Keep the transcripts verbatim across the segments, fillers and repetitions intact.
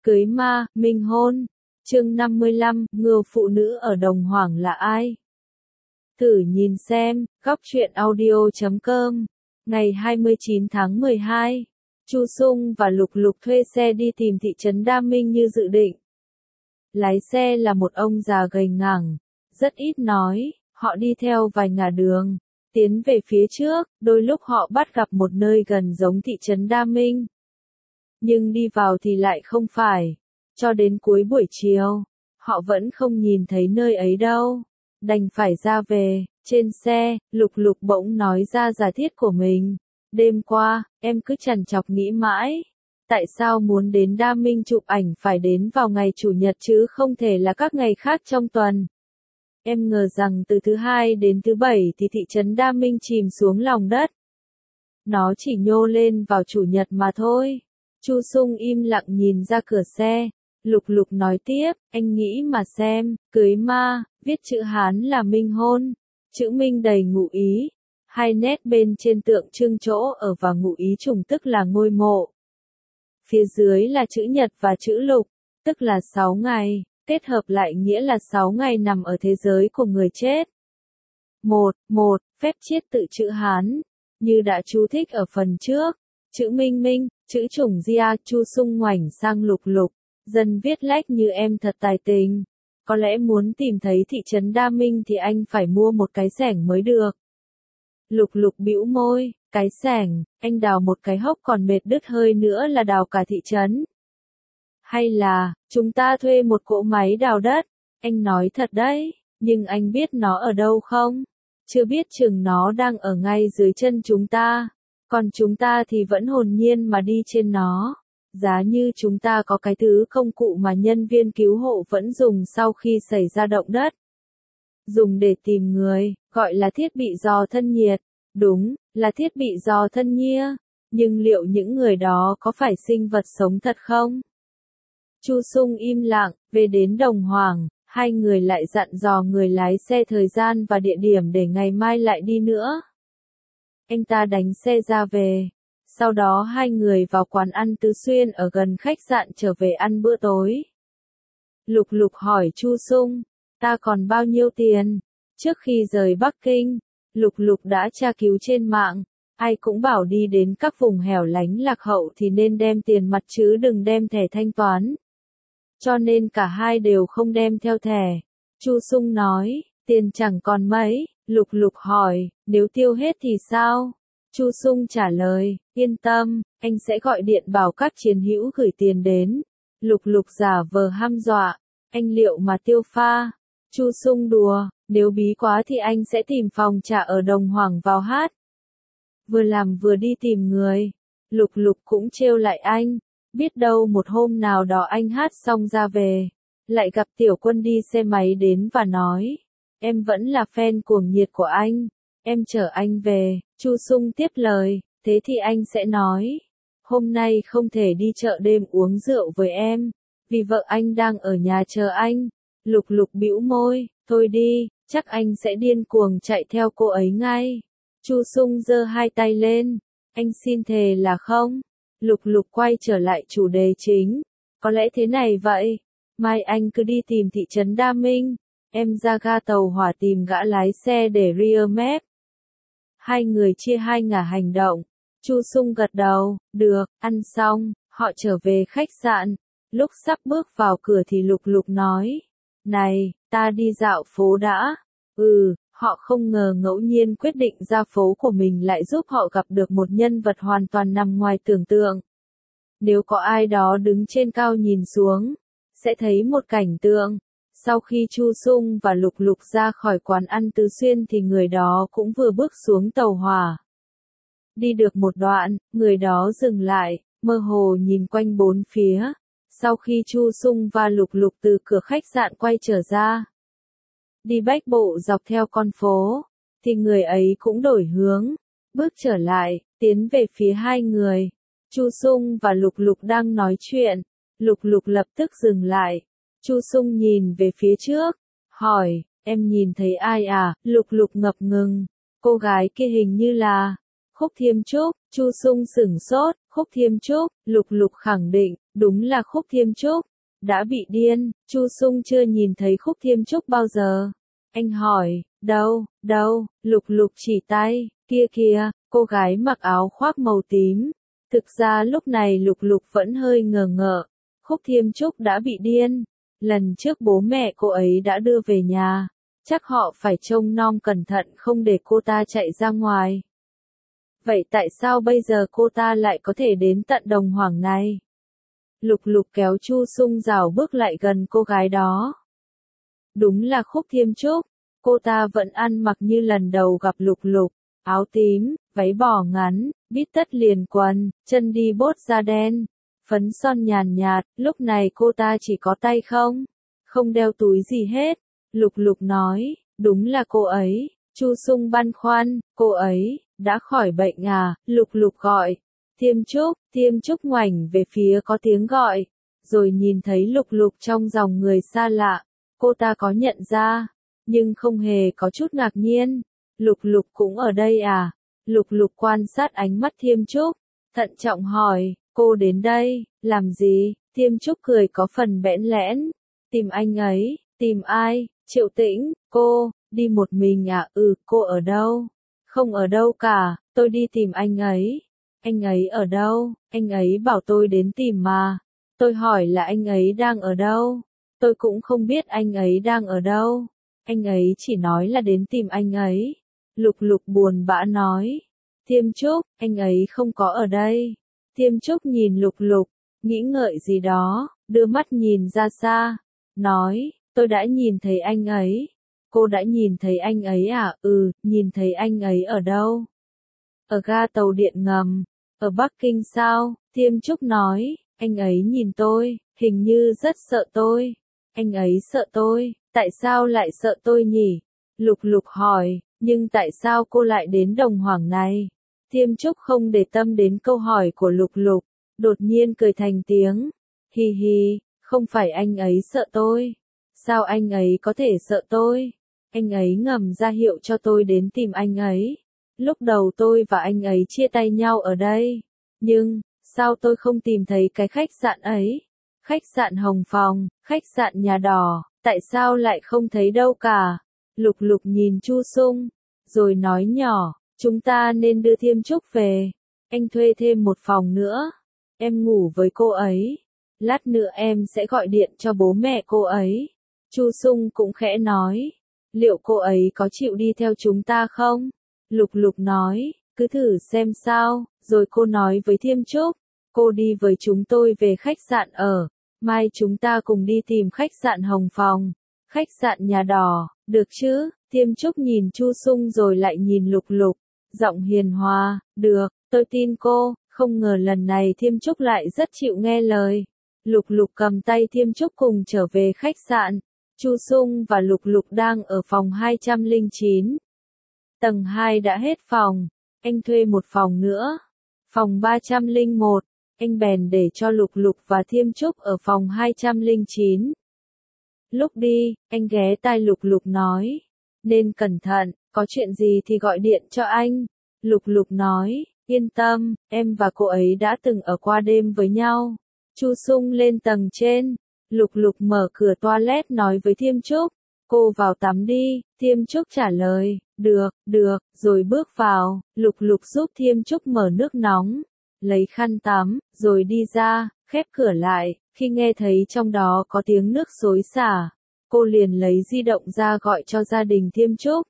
Cưới ma, minh hôn. Chương năm mươi lăm, ngừa phụ nữ ở Đồng Hoảng là ai? Thử nhìn xem, góc truyện audio chấm com. Ngày hai mươi chín tháng mười hai, Chu Sung và Lục Lục thuê xe đi tìm thị trấn Đa Minh như dự định. Lái xe là một ông già gầy ngẳng, rất ít nói, họ đi theo vài ngả đường, tiến về phía trước, đôi lúc họ bắt gặp một nơi gần giống thị trấn Đa Minh. Nhưng đi vào thì lại không phải. Cho đến cuối buổi chiều, họ vẫn không nhìn thấy nơi ấy đâu. Đành phải ra về. Trên xe, Lục Lục bỗng nói ra giả thiết của mình. Đêm qua, em cứ trằn trọc nghĩ mãi. Tại sao muốn đến Đa Minh chụp ảnh phải đến vào ngày Chủ nhật chứ không thể là các ngày khác trong tuần. Em ngờ rằng từ thứ hai đến thứ bảy thì thị trấn Đa Minh chìm xuống lòng đất. Nó chỉ nhô lên vào Chủ nhật mà thôi. Chu Sung im lặng nhìn ra cửa xe. Lục Lục nói tiếp, anh nghĩ mà xem, cưới ma, viết chữ Hán là minh hôn. Chữ minh đầy ngụ ý. Hai nét bên trên tượng trưng chỗ ở và ngụ ý trùng tức là ngôi mộ. Phía dưới là chữ nhật và chữ lục, tức là sáu ngày, kết hợp lại nghĩa là sáu ngày nằm ở thế giới của người chết. Một, một, phép chiết tự chữ Hán, như đã chú thích ở phần trước. Chữ minh minh, chữ trùng gia. Chu Sung ngoảnh sang Lục Lục. Dân viết lách như em thật tài tình. Có lẽ muốn tìm thấy thị trấn Đa Minh thì anh phải mua một cái xẻng mới được. Lục Lục bĩu môi, cái xẻng, anh đào một cái hốc còn mệt đứt hơi nữa là đào cả thị trấn. Hay là, chúng ta thuê một cỗ máy đào đất, anh nói thật đấy, nhưng anh biết nó ở đâu không? Chưa biết chừng nó đang ở ngay dưới chân chúng ta, còn chúng ta thì vẫn hồn nhiên mà đi trên nó. Giá như chúng ta có cái thứ công cụ mà nhân viên cứu hộ vẫn dùng sau khi xảy ra động đất. Dùng để tìm người, gọi là thiết bị dò thân nhiệt. Đúng, là thiết bị dò thân nhiệt. Nhưng liệu những người đó có phải sinh vật sống thật không? Chu Sung im lặng, về đến Đồng Hoảng, hai người lại dặn dò người lái xe thời gian và địa điểm để ngày mai lại đi nữa. Anh ta đánh xe ra về. Sau đó hai người vào quán ăn Tứ Xuyên ở gần khách sạn trở về ăn bữa tối. Lục Lục hỏi Chu Sung, ta còn bao nhiêu tiền? Trước khi rời Bắc Kinh, Lục Lục đã tra cứu trên mạng, ai cũng bảo đi đến các vùng hẻo lánh lạc hậu thì nên đem tiền mặt chứ đừng đem thẻ thanh toán. Cho nên cả hai đều không đem theo thẻ. Chu Sung nói, tiền chẳng còn mấy. Lục Lục hỏi, nếu tiêu hết thì sao? Chu Sung trả lời, yên tâm, anh sẽ gọi điện bảo các chiến hữu gửi tiền đến. Lục Lục giả vờ hăm dọa, anh liệu mà tiêu pha? Chu Sung đùa, nếu bí quá thì anh sẽ tìm phòng trà ở Đồng Hoảng vào hát. Vừa làm vừa đi tìm người. Lục Lục cũng trêu lại anh, biết đâu một hôm nào đó anh hát xong ra về, lại gặp Tiểu Quân đi xe máy đến và nói, em vẫn là fan cuồng nhiệt của anh, em chở anh về. Chu Sung tiếp lời, thế thì anh sẽ nói, hôm nay không thể đi chợ đêm uống rượu với em, vì vợ anh đang ở nhà chờ anh. Lục Lục bĩu môi, thôi đi, chắc anh sẽ điên cuồng chạy theo cô ấy ngay. Chu Sung giơ hai tay lên, anh xin thề là không. Lục Lục quay trở lại chủ đề chính, có lẽ thế này vậy, mai anh cứ đi tìm thị trấn Đa Minh, em ra ga tàu hỏa tìm gã lái xe để rear map. Hai người chia hai ngả hành động. Chu Sung gật đầu, được. Ăn xong, họ trở về khách sạn. Lúc sắp bước vào cửa thì Lục Lục nói, này, ta đi dạo phố đã. Ừ, họ không ngờ ngẫu nhiên quyết định ra phố của mình lại giúp họ gặp được một nhân vật hoàn toàn nằm ngoài tưởng tượng. Nếu có ai đó đứng trên cao nhìn xuống, sẽ thấy một cảnh tượng. Sau khi Chu Sung và Lục Lục ra khỏi quán ăn Tứ Xuyên thì người đó cũng vừa bước xuống tàu hỏa. Đi được một đoạn, người đó dừng lại, mơ hồ nhìn quanh bốn phía. Sau khi Chu Sung và Lục Lục từ cửa khách sạn quay trở ra, đi bách bộ dọc theo con phố, thì người ấy cũng đổi hướng, bước trở lại, tiến về phía hai người. Chu Sung và Lục Lục đang nói chuyện, Lục Lục lập tức dừng lại. Chu Sung nhìn về phía trước, hỏi, em nhìn thấy ai à? Lục Lục ngập ngừng, cô gái kia hình như là Khúc Thiêm Trúc. Chu Sung sửng sốt, Khúc Thiêm Trúc. Lục Lục khẳng định, Đúng là Khúc Thiêm Trúc. Đã bị điên, Chu Sung chưa nhìn thấy Khúc Thiêm Trúc bao giờ. Anh hỏi, đâu, đâu, Lục Lục chỉ tay, kia kia, cô gái mặc áo khoác màu tím. Thực ra lúc này Lục Lục vẫn hơi ngờ ngợ, Khúc Thiêm Trúc đã bị điên. Lần trước bố mẹ cô ấy đã đưa về nhà, chắc họ phải trông nom cẩn thận không để cô ta chạy ra ngoài. Vậy tại sao bây giờ cô ta lại có thể đến tận Đồng Hoảng này? Lục Lục kéo Chu Sung rảo bước lại gần cô gái đó. Đúng là Khúc Thiêm Trúc, cô ta vẫn ăn mặc như lần đầu gặp Lục Lục, áo tím, váy bò ngắn, bít tất liền quần, chân đi bốt da đen, phấn son nhàn nhạt, lúc này cô ta chỉ có tay không, không đeo túi gì hết. Lục Lục nói, đúng là cô ấy. Chu Sung băn khoăn, cô ấy đã khỏi bệnh à? Lục Lục gọi, Thiêm Trúc. Thiêm Trúc ngoảnh về phía có tiếng gọi, rồi nhìn thấy Lục Lục trong dòng người xa lạ. Cô ta có nhận ra, nhưng không hề có chút ngạc nhiên. Lục Lục cũng ở đây à? Lục Lục quan sát ánh mắt Thiêm Trúc, thận trọng hỏi, cô đến đây, làm gì? Thiêm Trúc cười có phần bẽn lẽn, tìm anh ấy. Tìm ai? Triệu Tĩnh. Cô, đi một mình à? Ừ, cô ở đâu? Không ở đâu cả, tôi đi tìm anh ấy. Anh ấy ở đâu? Anh ấy bảo tôi đến tìm mà. Tôi hỏi là anh ấy đang ở đâu? Tôi cũng không biết anh ấy đang ở đâu. Anh ấy chỉ nói là đến tìm anh ấy. Lục Lục buồn bã nói. Thiêm Trúc, anh ấy không có ở đây. Thiêm Trúc nhìn Lục Lục, nghĩ ngợi gì đó, đưa mắt nhìn ra xa, nói, tôi đã nhìn thấy anh ấy. Cô đã nhìn thấy anh ấy à? Ừ, nhìn thấy anh ấy ở đâu? Ở ga tàu điện ngầm. Ở Bắc Kinh sao? Thiêm Trúc nói, anh ấy nhìn tôi, hình như rất sợ tôi. Anh ấy sợ tôi, tại sao lại sợ tôi nhỉ? Lục Lục hỏi, nhưng tại sao cô lại đến Đồng Hoảng này? Thiêm Trúc không để tâm đến câu hỏi của Lục Lục, đột nhiên cười thành tiếng. Hi hi, không phải anh ấy sợ tôi. Sao anh ấy có thể sợ tôi? Anh ấy ngầm ra hiệu cho tôi đến tìm anh ấy. Lúc đầu tôi và anh ấy chia tay nhau ở đây. Nhưng, sao tôi không tìm thấy cái khách sạn ấy? Khách sạn Hồng Phòng, khách sạn Nhà Đỏ, tại sao lại không thấy đâu cả? Lục Lục nhìn Chu Sung, rồi nói nhỏ, chúng ta nên đưa Thiêm Trúc về. Anh thuê thêm một phòng nữa. Em ngủ với cô ấy. Lát nữa em sẽ gọi điện cho bố mẹ cô ấy. Chu Sung cũng khẽ nói, liệu cô ấy có chịu đi theo chúng ta không? Lục Lục nói, cứ thử xem sao, rồi cô nói với Thiêm Trúc, cô đi với chúng tôi về khách sạn ở, mai chúng ta cùng đi tìm khách sạn Hồng Phòng, khách sạn Nhà Đỏ, được chứ? Thiêm Trúc nhìn Chu Sung rồi lại nhìn Lục Lục, giọng hiền hòa, được, tôi tin cô. Không ngờ lần này Thiêm Trúc lại rất chịu nghe lời. Lục Lục cầm tay Thiêm Trúc cùng trở về khách sạn. Chu Sung và Lục Lục đang ở phòng hai trăm lẻ chín. Tầng hai đã hết phòng, anh thuê một phòng nữa. Phòng ba trăm lẻ một, anh bèn để cho Lục Lục và Thiêm Trúc ở phòng hai trăm lẻ chín. Lúc đi, anh ghé tai Lục Lục nói, nên cẩn thận, có chuyện gì thì gọi điện cho anh. Lục Lục nói, yên tâm, em và cô ấy đã từng ở qua đêm với nhau. Chu Sung lên tầng trên, Lục Lục mở cửa toilet nói với Thiêm Trúc, cô vào tắm đi. Thiêm Trúc trả lời, được, được, rồi bước vào. Lục Lục giúp Thiêm Trúc mở nước nóng, lấy khăn tắm, rồi đi ra, khép cửa lại. Khi nghe thấy trong đó có tiếng nước xối xả, cô liền lấy di động ra gọi cho gia đình Thiêm Trúc.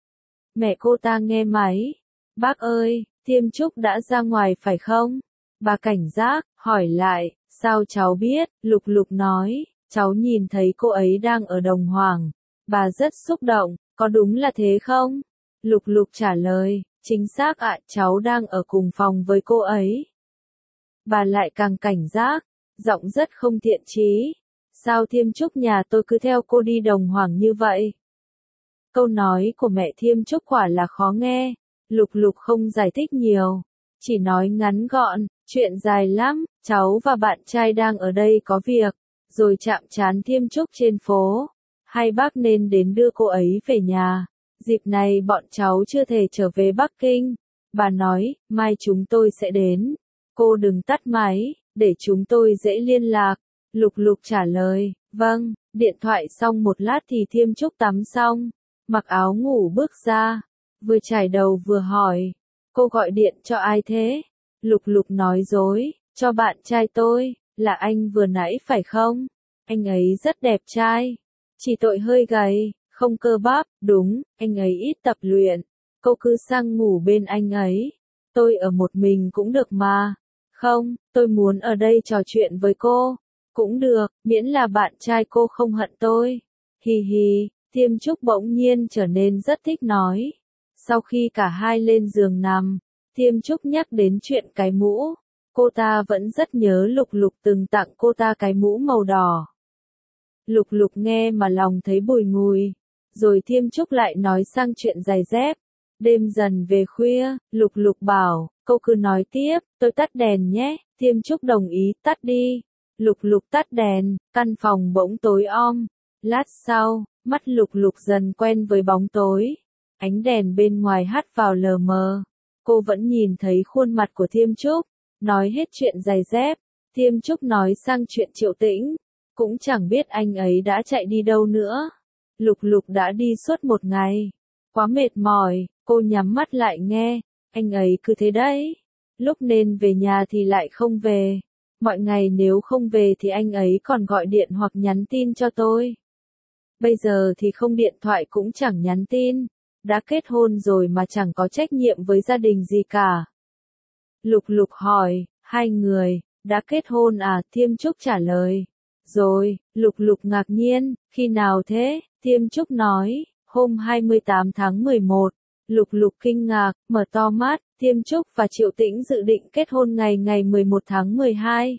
Mẹ cô ta nghe máy. Bác ơi, Thiêm Trúc đã ra ngoài phải không? Bà cảnh giác, hỏi lại, sao cháu biết? Lục Lục nói, cháu nhìn thấy cô ấy đang ở Đồng Hoảng. Bà rất xúc động, có đúng là thế không? Lục Lục trả lời, chính xác ạ, cháu đang ở cùng phòng với cô ấy. Bà lại càng cảnh giác, giọng rất không thiện chí. Sao Thiêm Trúc nhà tôi cứ theo cô đi Đồng Hoảng như vậy? Câu nói của mẹ Thiêm Trúc quả là khó nghe. Lục Lục không giải thích nhiều, chỉ nói ngắn gọn, chuyện dài lắm, cháu và bạn trai đang ở đây có việc, rồi chạm trán Thiêm Trúc trên phố. Hai bác nên đến đưa cô ấy về nhà. Dịp này bọn cháu chưa thể trở về Bắc Kinh. Bà nói, mai chúng tôi sẽ đến. Cô đừng tắt máy, để chúng tôi dễ liên lạc. Lục Lục trả lời, vâng, điện thoại xong một lát thì Thiêm Trúc tắm xong, mặc áo ngủ bước ra, vừa chải đầu vừa hỏi, cô gọi điện cho ai thế? Lục Lục nói dối, cho bạn trai tôi, là anh vừa nãy phải không? Anh ấy rất đẹp trai, chỉ tội hơi gầy, không cơ bắp, đúng, anh ấy ít tập luyện, cô cứ sang ngủ bên anh ấy, tôi ở một mình cũng được mà. Không, tôi muốn ở đây trò chuyện với cô. Cũng được, miễn là bạn trai cô không hận tôi. Hì hì, Thiêm Trúc bỗng nhiên trở nên rất thích nói. Sau khi cả hai lên giường nằm, Thiêm Trúc nhắc đến chuyện cái mũ. Cô ta vẫn rất nhớ Lục Lục từng tặng cô ta cái mũ màu đỏ. Lục Lục nghe mà lòng thấy bùi ngùi. Rồi Thiêm Trúc lại nói sang chuyện giày dép. Đêm dần về khuya, Lục Lục bảo, cô cứ nói tiếp, tôi tắt đèn nhé. Thiêm Trúc đồng ý, tắt đi. Lục Lục tắt đèn, căn phòng bỗng tối om. Lát sau, mắt Lục Lục dần quen với bóng tối. Ánh đèn bên ngoài hắt vào lờ mờ. Cô vẫn nhìn thấy khuôn mặt của Thiêm Trúc. Nói hết chuyện giày dép, Thiêm Trúc nói sang chuyện Triệu Tĩnh. Cũng chẳng biết anh ấy đã chạy đi đâu nữa. Lục Lục đã đi suốt một ngày. Quá mệt mỏi, cô nhắm mắt lại nghe. Anh ấy cứ thế đấy. Lúc nên về nhà thì lại không về. Mọi ngày nếu không về thì anh ấy còn gọi điện hoặc nhắn tin cho tôi. Bây giờ thì không điện thoại cũng chẳng nhắn tin. Đã kết hôn rồi mà chẳng có trách nhiệm với gia đình gì cả. Lục Lục hỏi, hai người, đã kết hôn à? Thiêm Trúc trả lời. Rồi, Lục Lục ngạc nhiên, khi nào thế? Thiêm Trúc nói, hôm hai mươi tám tháng mười một. Lục Lục kinh ngạc, mở to mắt, Thiêm Trúc và Triệu Tĩnh dự định kết hôn ngày ngày mười một tháng mười hai.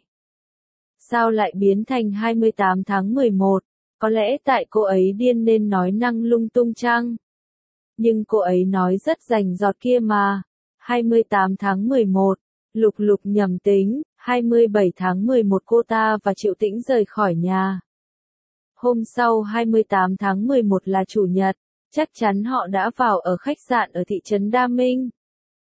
Sao lại biến thành hai mươi tám tháng mười một? Có lẽ tại cô ấy điên nên nói năng lung tung chăng? Nhưng cô ấy nói rất rành rọt kia mà. hai mươi tám tháng mười một, Lục Lục nhầm tính, hai mươi bảy tháng mười một cô ta và Triệu Tĩnh rời khỏi nhà. Hôm sau hai mươi tám tháng mười một là Chủ nhật, chắc chắn họ đã vào ở khách sạn ở thị trấn Đa Minh.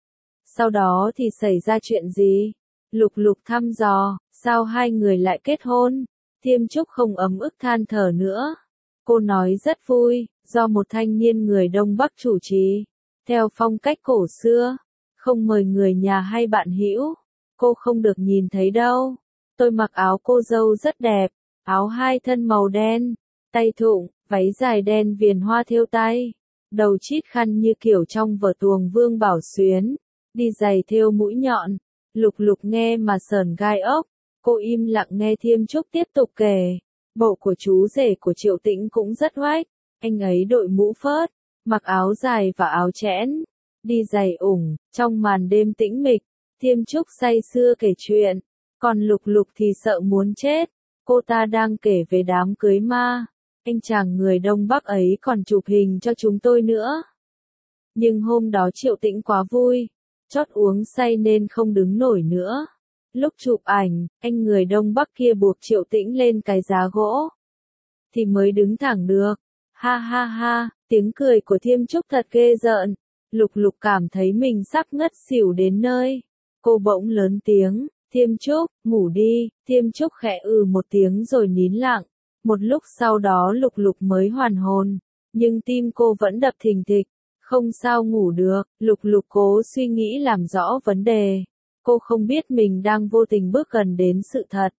Sau đó thì xảy ra chuyện gì? Lục Lục thăm dò, sao hai người lại kết hôn? Thiêm Trúc không ấm ức than thở nữa. Cô nói rất vui, do một thanh niên người Đông Bắc chủ trì, theo phong cách cổ xưa, không mời người nhà hay bạn hữu. Cô không được nhìn thấy đâu. Tôi mặc áo cô dâu rất đẹp, áo hai thân màu đen, tay thụng, váy dài đen viền hoa thêu tay, đầu chít khăn như kiểu trong vở tuồng Vương Bảo Xuyến, đi giày thêu mũi nhọn. Lục Lục nghe mà sởn gai ốc. Cô im lặng nghe Thiêm Trúc tiếp tục kể. Bộ của chú rể của Triệu Tĩnh cũng rất oách. Anh ấy đội mũ phớt, mặc áo dài và áo chẽn, đi giày ủng, trong màn đêm tĩnh mịch. Thiêm Trúc say sưa kể chuyện, còn Lục Lục thì sợ muốn chết. Cô ta đang kể về đám cưới ma. Anh chàng người Đông Bắc ấy còn chụp hình cho chúng tôi nữa. Nhưng hôm đó Triệu Tĩnh quá vui, chót uống say nên không đứng nổi nữa. Lúc chụp ảnh, anh người Đông Bắc kia buộc Triệu Tĩnh lên cái giá gỗ, thì mới đứng thẳng được. Ha ha ha, tiếng cười của Thiêm Trúc thật ghê rợn. Lục Lục cảm thấy mình sắp ngất xỉu đến nơi. Cô bỗng lớn tiếng, Thiêm Trúc, ngủ đi. Thiêm Trúc khẽ ừ một tiếng rồi nín lặng. Một lúc sau đó Lục Lục mới hoàn hồn, nhưng tim cô vẫn đập thình thịch. Không sao ngủ được. Lục Lục cố suy nghĩ làm rõ vấn đề. Cô không biết mình đang vô tình bước gần đến sự thật.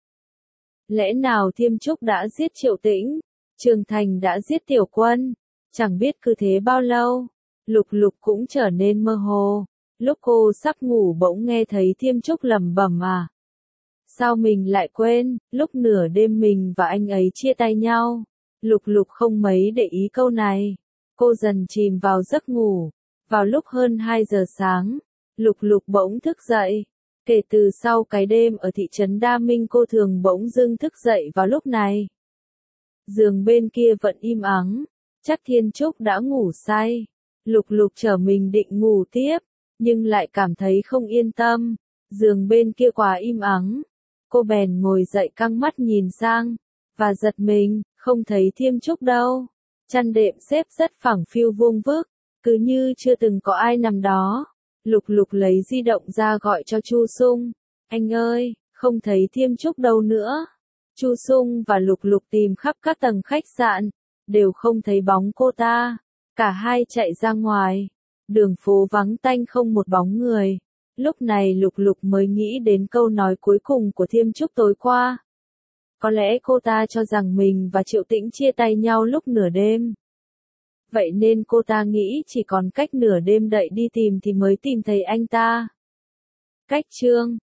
Lẽ nào Thiêm Trúc đã giết Triệu Tĩnh? Trường Thành đã giết Tiểu Quân? Chẳng biết cứ thế bao lâu. Lục Lục cũng trở nên mơ hồ. Lúc cô sắp ngủ bỗng nghe thấy Thiêm Trúc lẩm bẩm à. Sao mình lại quên, lúc nửa đêm mình và anh ấy chia tay nhau. Lục Lục không mấy để ý câu này. Cô dần chìm vào giấc ngủ. Vào lúc hơn hai giờ sáng, Lục Lục bỗng thức dậy. Kể từ sau cái đêm ở thị trấn Đa Minh cô thường bỗng dưng thức dậy vào lúc này. Giường bên kia vẫn im ắng, chắc Thiên Trúc đã ngủ say. Lục Lục trở mình định ngủ tiếp, nhưng lại cảm thấy không yên tâm. Giường bên kia quá im ắng. Cô bèn ngồi dậy căng mắt nhìn sang, và giật mình, không thấy Thiêm Trúc đâu. Chăn đệm xếp rất phẳng phiu vuông vức, cứ như chưa từng có ai nằm đó. Lục Lục lấy di động ra gọi cho Chu Sung. Anh ơi, Không thấy Thiêm Trúc đâu nữa. Chu Sung và Lục Lục tìm khắp các tầng khách sạn, đều không thấy bóng cô ta. Cả hai chạy ra ngoài. Đường phố vắng tanh không một bóng người. Lúc này Lục Lục mới nghĩ đến câu nói cuối cùng của Thiêm Trúc tối qua. Có lẽ cô ta cho rằng mình và Triệu Tĩnh chia tay nhau lúc nửa đêm. Vậy nên cô ta nghĩ chỉ còn cách nửa đêm đậy đi tìm thì mới tìm thấy anh ta. Cách chương